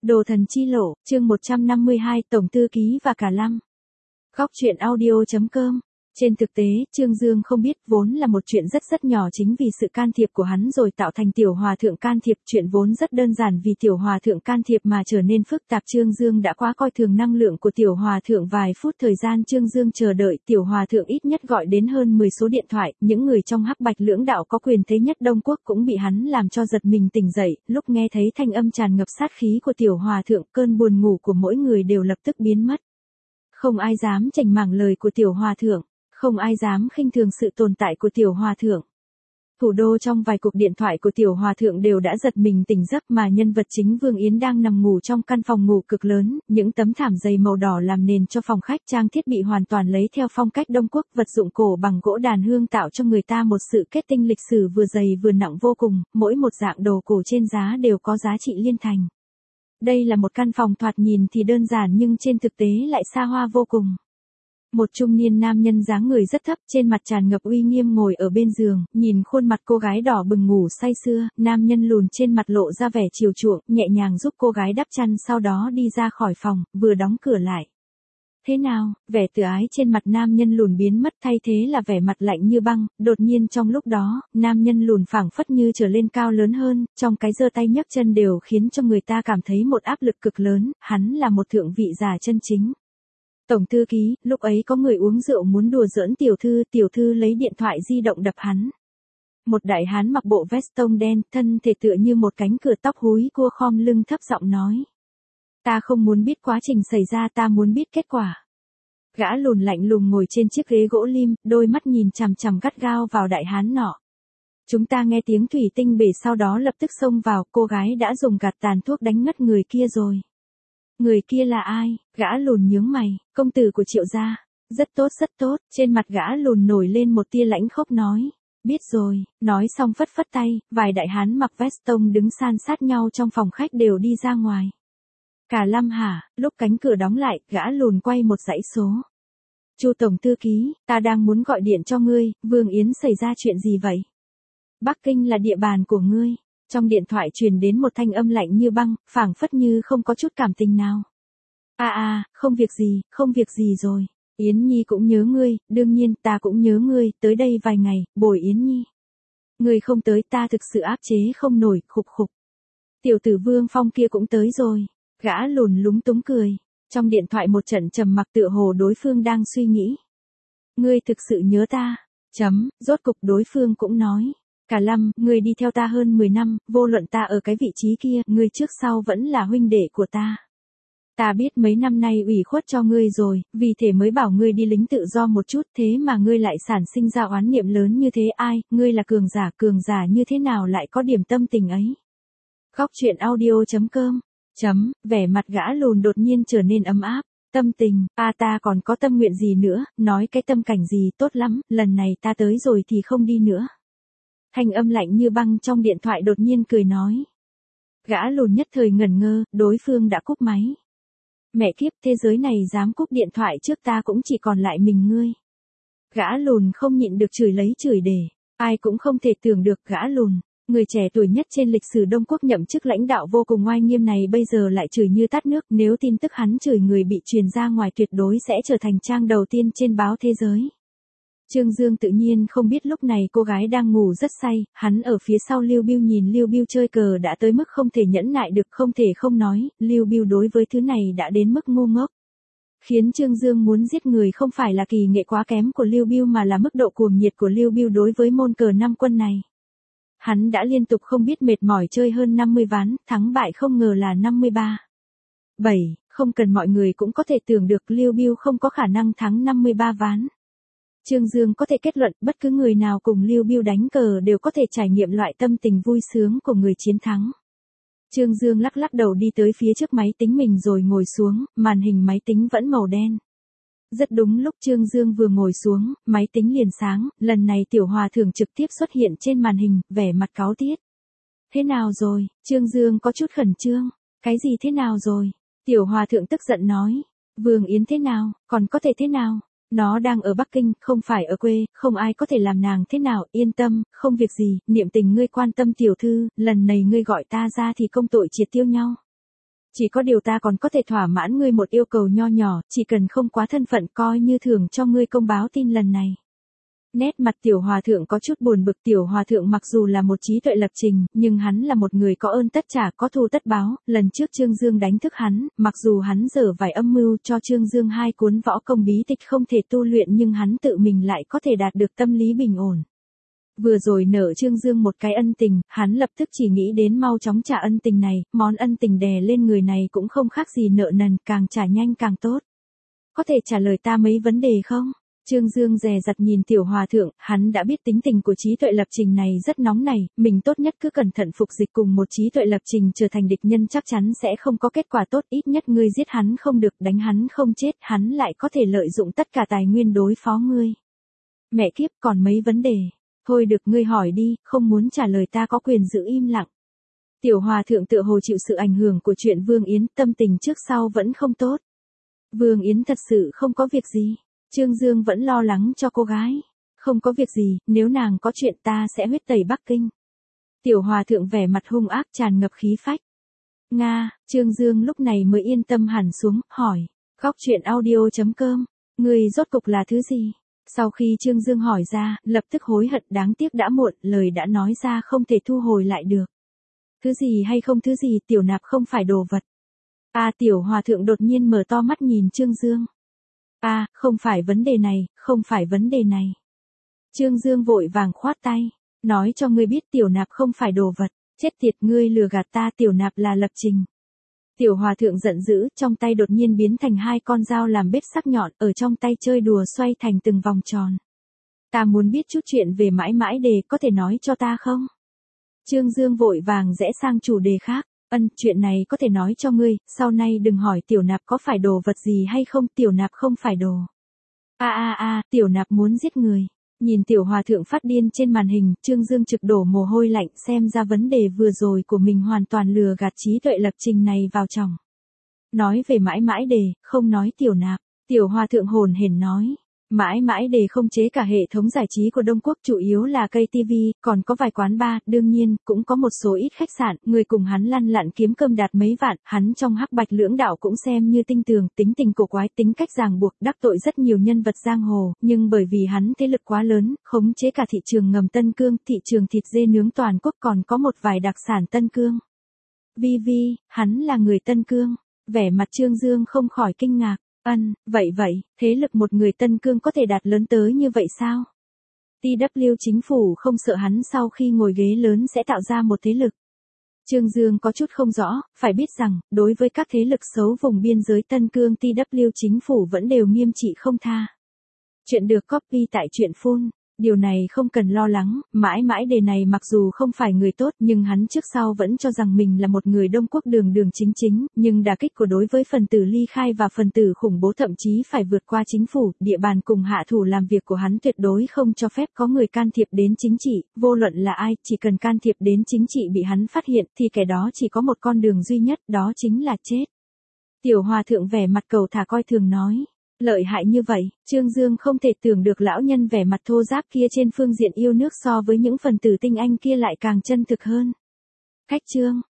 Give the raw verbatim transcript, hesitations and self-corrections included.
Đồ thần chi lộ, chương một trăm năm mươi hai, Tổng Thư Ký và Cả Lăm. Góc truyện audio chấm com. Trên thực tế, Trương Dương không biết vốn là một chuyện rất rất nhỏ chính vì sự can thiệp của hắn rồi tạo thành tiểu hòa thượng can thiệp. Chuyện vốn rất đơn giản vì tiểu hòa thượng can thiệp mà trở nên phức tạp. Trương Dương đã quá coi thường năng lượng của tiểu hòa thượng. Vài phút thời gian Trương Dương chờ đợi, tiểu hòa thượng ít nhất gọi đến hơn mười số điện thoại. Những người trong Hắc Bạch lưỡng đạo có quyền thế nhất Đông Quốc cũng bị hắn làm cho giật mình tỉnh dậy. Lúc nghe thấy thanh âm tràn ngập sát khí của tiểu hòa thượng, cơn buồn ngủ của mỗi người đều lập tức biến mất. Không ai dám chảnh mảng lời của tiểu hòa thượng. Không ai dám khinh thường sự tồn tại của tiểu hòa thượng. Thủ đô trong vài cuộc điện thoại của tiểu hòa thượng đều đã giật mình tỉnh giấc mà nhân vật chính Vương Yến đang nằm ngủ trong căn phòng ngủ cực lớn, những tấm thảm dày màu đỏ làm nền cho phòng khách, trang thiết bị hoàn toàn lấy theo phong cách Đông Quốc, vật dụng cổ bằng gỗ đàn hương tạo cho người ta một sự kết tinh lịch sử vừa dày vừa nặng vô cùng, mỗi một dạng đồ cổ trên giá đều có giá trị liên thành. Đây là một căn phòng thoạt nhìn thì đơn giản nhưng trên thực tế lại xa hoa vô cùng. Một trung niên nam nhân dáng người rất thấp, trên mặt tràn ngập uy nghiêm ngồi ở bên giường, nhìn khuôn mặt cô gái đỏ bừng ngủ say sưa, nam nhân lùn trên mặt lộ ra vẻ chiều chuộng, nhẹ nhàng giúp cô gái đắp chăn sau đó đi ra khỏi phòng, vừa đóng cửa lại. Thế nào, vẻ tự ái trên mặt nam nhân lùn biến mất thay thế là vẻ mặt lạnh như băng, đột nhiên trong lúc đó, nam nhân lùn phảng phất như trở lên cao lớn hơn, trong cái giơ tay nhấc chân đều khiến cho người ta cảm thấy một áp lực cực lớn, hắn là một thượng vị giả chân chính. Tổng thư ký, lúc ấy có người uống rượu muốn đùa giỡn tiểu thư, tiểu thư lấy điện thoại di động đập hắn. Một đại hán mặc bộ vest tông đen, thân thể tựa như một cánh cửa, tóc húi cua khom lưng thấp giọng nói. Ta không muốn biết quá trình xảy ra, ta muốn biết kết quả. Gã lùn lạnh lùng ngồi trên chiếc ghế gỗ lim, đôi mắt nhìn chằm chằm gắt gao vào đại hán nọ. Chúng ta nghe tiếng thủy tinh bể sau đó lập tức xông vào, cô gái đã dùng gạt tàn thuốc đánh ngất người kia rồi. Người kia là ai? Gã lùn nhướng mày, công tử của Triệu gia. Rất tốt rất tốt, trên mặt gã lùn nổi lên một tia lãnh khốc nói. Biết rồi, nói xong phất phất tay, vài đại hán mặc vest tông đứng san sát nhau trong phòng khách đều đi ra ngoài. Cả Lâm hả? Lúc cánh cửa đóng lại, gã lùn quay một dãy số. Chu tổng thư ký, ta đang muốn gọi điện cho ngươi, Vương Yến xảy ra chuyện gì vậy? Bắc Kinh là địa bàn của ngươi. Trong điện thoại truyền đến một thanh âm lạnh như băng, phảng phất như không có chút cảm tình nào. À à, không việc gì, không việc gì rồi. Yến Nhi cũng nhớ ngươi, đương nhiên ta cũng nhớ ngươi, tới đây vài ngày, bồi Yến Nhi. Ngươi không tới ta thực sự áp chế không nổi, khục khục. Tiểu tử Vương Phong kia cũng tới rồi. Gã lùn lúng túng cười. Trong điện thoại một trận trầm mặc tựa hồ đối phương đang suy nghĩ. Ngươi thực sự nhớ ta. Chấm, rốt cục đối phương cũng nói. Cả Lâm, ngươi đi theo ta hơn mười năm, vô luận ta ở cái vị trí kia, ngươi trước sau vẫn là huynh đệ của ta. Ta biết mấy năm nay ủy khuất cho ngươi rồi, vì thế mới bảo ngươi đi lính tự do một chút, thế mà ngươi lại sản sinh ra oán niệm lớn như thế. Ai, ngươi là cường giả, cường giả như thế nào lại có điểm tâm tình ấy. Góc truyện audio chấm com. Chấm, vẻ mặt gã lùn đột nhiên trở nên ấm áp. Tâm tình, a à, ta còn có tâm nguyện gì nữa, nói cái tâm cảnh gì tốt lắm, lần này ta tới rồi thì không đi nữa. Thanh âm lạnh như băng trong điện thoại đột nhiên cười nói. Gã lùn nhất thời ngẩn ngơ, đối phương đã cúp máy. Mẹ kiếp, thế giới này dám cúp điện thoại trước ta cũng chỉ còn lại mình ngươi. Gã lùn không nhịn được chửi lấy chửi để. Ai cũng không thể tưởng được gã lùn, người trẻ tuổi nhất trên lịch sử Đông Quốc nhậm chức lãnh đạo vô cùng oai nghiêm này bây giờ lại chửi như tát nước. Nếu tin tức hắn chửi người bị truyền ra ngoài tuyệt đối sẽ trở thành trang đầu tiên trên báo thế giới. Trương Dương tự nhiên không biết lúc này cô gái đang ngủ rất say, hắn ở phía sau Lưu Bưu nhìn Lưu Bưu chơi cờ đã tới mức không thể nhẫn nại được, không thể không nói, Lưu Bưu đối với thứ này đã đến mức ngu ngốc. Khiến Trương Dương muốn giết người không phải là kỳ nghệ quá kém của Lưu Bưu mà là mức độ cuồng nhiệt của Lưu Bưu đối với môn cờ năm quân này. Hắn đã liên tục không biết mệt mỏi chơi hơn năm mươi ván, thắng bại không ngờ là năm mươi ba. bảy, không cần mọi người cũng có thể tưởng được Lưu Bưu không có khả năng thắng năm mươi ba ván. Trương Dương có thể kết luận bất cứ người nào cùng Lưu Bưu đánh cờ đều có thể trải nghiệm loại tâm tình vui sướng của người chiến thắng. Trương Dương lắc lắc đầu đi tới phía trước máy tính mình rồi ngồi xuống, màn hình máy tính vẫn màu đen. Rất đúng lúc Trương Dương vừa ngồi xuống, máy tính liền sáng, lần này tiểu hòa thượng trực tiếp xuất hiện trên màn hình, vẻ mặt cáu tiết. Thế nào rồi? Trương Dương có chút khẩn trương. Cái gì thế nào rồi? Tiểu hòa thượng tức giận nói. Vương Yến thế nào, còn có thể thế nào? Nó đang ở Bắc Kinh, không phải ở quê, không ai có thể làm nàng thế nào, yên tâm, không việc gì, niệm tình ngươi quan tâm tiểu thư, lần này ngươi gọi ta ra thì công tội triệt tiêu nhau. Chỉ có điều ta còn có thể thỏa mãn ngươi một yêu cầu nho nhỏ, chỉ cần không quá thân phận coi như thưởng cho ngươi công báo tin lần này. Nét mặt tiểu hòa thượng có chút buồn bực. Tiểu hòa thượng mặc dù là một trí tuệ lập trình, nhưng hắn là một người có ơn tất trả, có thù tất báo. Lần trước Trương Dương đánh thức hắn, mặc dù hắn dở vài âm mưu cho Trương Dương hai cuốn võ công bí tịch không thể tu luyện, nhưng hắn tự mình lại có thể đạt được tâm lý bình ổn. Vừa rồi nợ Trương Dương một cái ân tình, hắn lập tức chỉ nghĩ đến mau chóng trả ân tình này, món ân tình đè lên người này cũng không khác gì nợ nần, càng trả nhanh càng tốt. Có thể trả lời ta mấy vấn đề không? Trương Dương dè dặt nhìn tiểu hòa thượng, hắn đã biết tính tình của trí tuệ lập trình này rất nóng này, mình tốt nhất cứ cẩn thận phục dịch cùng một trí tuệ lập trình trở thành địch nhân chắc chắn sẽ không có kết quả tốt, ít nhất ngươi giết hắn không được, đánh hắn không chết, hắn lại có thể lợi dụng tất cả tài nguyên đối phó ngươi. Mẹ kiếp, còn mấy vấn đề. Thôi được, ngươi hỏi đi, không muốn trả lời ta có quyền giữ im lặng. Tiểu hòa thượng tựa hồ chịu sự ảnh hưởng của chuyện Vương Yến, tâm tình trước sau vẫn không tốt. Vương Yến thật sự không có việc gì. Trương Dương vẫn lo lắng cho cô gái. Không có việc gì, nếu nàng có chuyện ta sẽ huyết tẩy Bắc Kinh. Tiểu hòa thượng vẻ mặt hung ác tràn ngập khí phách. Nga, Trương Dương lúc này mới yên tâm hẳn xuống, hỏi. Góc truyện audio chấm com, ngươi rốt cục là thứ gì? Sau khi Trương Dương hỏi ra, lập tức hối hận, đáng tiếc đã muộn, lời đã nói ra không thể thu hồi lại được. Thứ gì hay không thứ gì, tiểu nạp không phải đồ vật. À, tiểu hòa thượng đột nhiên mở to mắt nhìn Trương Dương. À, không phải vấn đề này, không phải vấn đề này. Trương Dương vội vàng khoát tay, nói cho ngươi biết tiểu nạp không phải đồ vật, chết tiệt, ngươi lừa gạt ta, tiểu nạp là lập trình. Tiểu hòa thượng giận dữ, trong tay đột nhiên biến thành hai con dao làm bếp sắc nhọn, ở trong tay chơi đùa xoay thành từng vòng tròn. Ta muốn biết chút chuyện về mãi mãi đề, có thể nói cho ta không? Trương Dương vội vàng rẽ sang chủ đề khác. Ân, chuyện này có thể nói cho ngươi, sau này đừng hỏi tiểu nạp có phải đồ vật gì hay không, tiểu nạp không phải đồ. A a a, tiểu nạp muốn giết người. Nhìn tiểu hòa thượng phát điên trên màn hình, Trương Dương trực đổ mồ hôi lạnh, xem ra vấn đề vừa rồi của mình hoàn toàn lừa gạt trí tuệ lập trình này vào trong. Nói về mãi mãi đề, không nói tiểu nạp. Tiểu hòa thượng hồn hển nói. Mãi mãi đề không chế cả hệ thống giải trí của Đông Quốc, chủ yếu là cây ti vi, còn có vài quán bar, đương nhiên, cũng có một số ít khách sạn, người cùng hắn lăn lặn kiếm cơm đạt mấy vạn, hắn trong hắc bạch lưỡng đạo cũng xem như tinh tường, tính tình cổ quái, tính cách ràng buộc, đắc tội rất nhiều nhân vật giang hồ, nhưng bởi vì hắn thế lực quá lớn, khống chế cả thị trường ngầm Tân Cương, thị trường thịt dê nướng toàn quốc, còn có một vài đặc sản Tân Cương. Vi vi, hắn là người Tân Cương, vẻ mặt Trương Dương không khỏi kinh ngạc. Ân, vậy vậy, thế lực một người Tân Cương có thể đạt lớn tới như vậy sao? tê vê chính phủ không sợ hắn sau khi ngồi ghế lớn sẽ tạo ra một thế lực. Trương Dương có chút không rõ, phải biết rằng, đối với các thế lực xấu vùng biên giới Tân Cương, tê vê chính phủ vẫn đều nghiêm trị không tha. Chuyện được copy tại truyện phun. Điều này không cần lo lắng, mãi mãi đề này mặc dù không phải người tốt nhưng hắn trước sau vẫn cho rằng mình là một người Đông Quốc đường đường chính chính, nhưng đả kích của đối với phần tử ly khai và phần tử khủng bố thậm chí phải vượt qua chính phủ, địa bàn cùng hạ thủ làm việc của hắn tuyệt đối không cho phép có người can thiệp đến chính trị, vô luận là ai, chỉ cần can thiệp đến chính trị bị hắn phát hiện thì kẻ đó chỉ có một con đường duy nhất, đó chính là chết. Tiểu hòa thượng vẻ mặt cầu thả coi thường nói. Lợi hại như vậy, Trương Dương không thể tưởng được lão nhân vẻ mặt thô ráp kia trên phương diện yêu nước so với những phần tử tinh anh kia lại càng chân thực hơn. Khách Trương,